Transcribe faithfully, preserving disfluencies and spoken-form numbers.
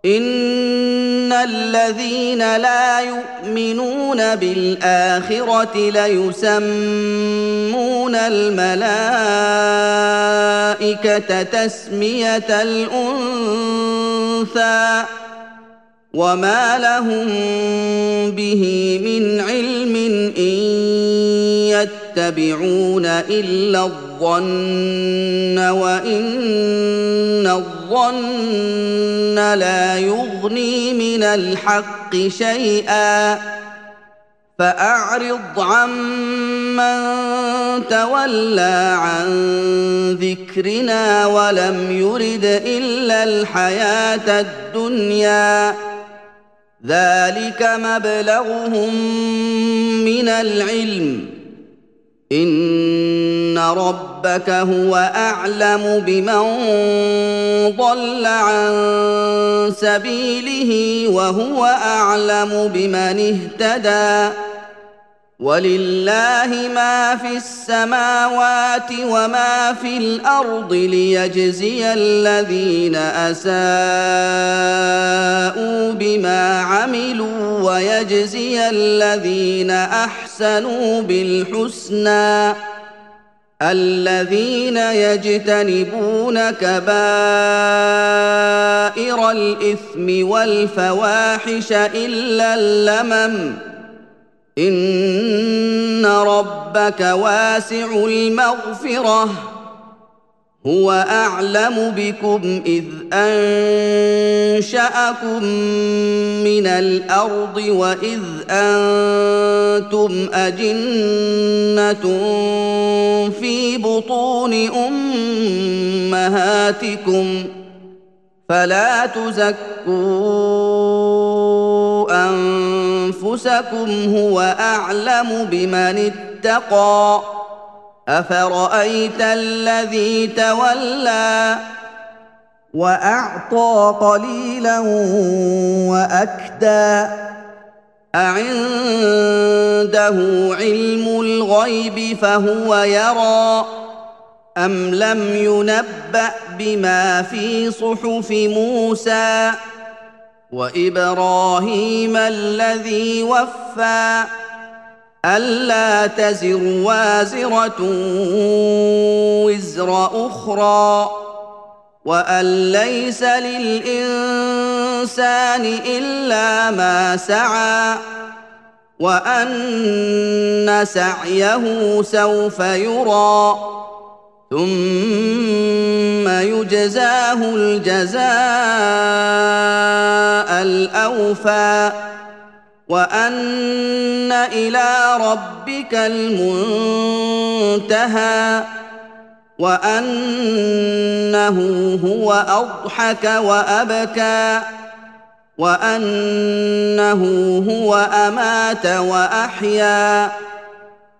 إن الذين لا يؤمنون بالآخرة ليسمون الملائكة تسمية الأنثى وما لهم به من علم إن يتبعون إلا الظن وإن الظن لا يغني من الحق شيئا فأعرض عمن تولى عن ذكرنا ولم يرد إلا الحياة الدنيا ذلك مبلغهم من العلم إن ربك هو أعلم بمن ضل عن سبيله وهو أعلم بمن اهتدى ولله ما في السماوات وما في الأرض ليجزي الذين أساءوا بما عملوا ويجزي الذين أحسنوا بالحسنى الذين يجتنبون كبائر الإثم والفواحش إلا اللمم إن ربك واسع المغفرة هو أعلم بكم إذ أنشأكم من الأرض وإذ أنتم أجنة في بطون أمهاتكم فلا تزكوا أنفسكم هو أعلم بمن اتقى أفرأيت الذي تولى وأعطى قليلا وأكدى أعنده علم الغيب فهو يرى أم لم ينبأ بما في صحف موسى وإبراهيم الذي وفى ألا تزر وازرة وزر أخرى وأن ليس للإنسان إلا ما سعى وأن سعيه سوف يرى ثم يجزاه الجزاء الأوفى وأن إلى ربك المنتهى وأنه هو أضحك وأبكى وأنه هو أمات وأحيا